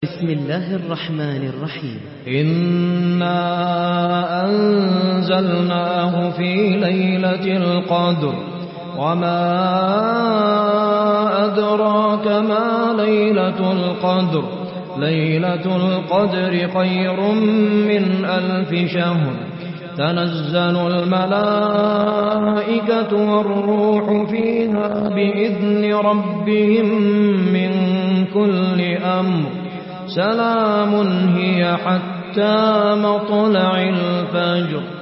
بسم الله الرحمن الرحيم. إنا أنزلناه في ليلة القدر وما أدراك ما ليلة القدر. ليلة القدر خير من 1000 شهر. تنزل الملائكة والروح فيها بإذن ربهم من كل أمر. سلام هي حتى مطلع الفجر.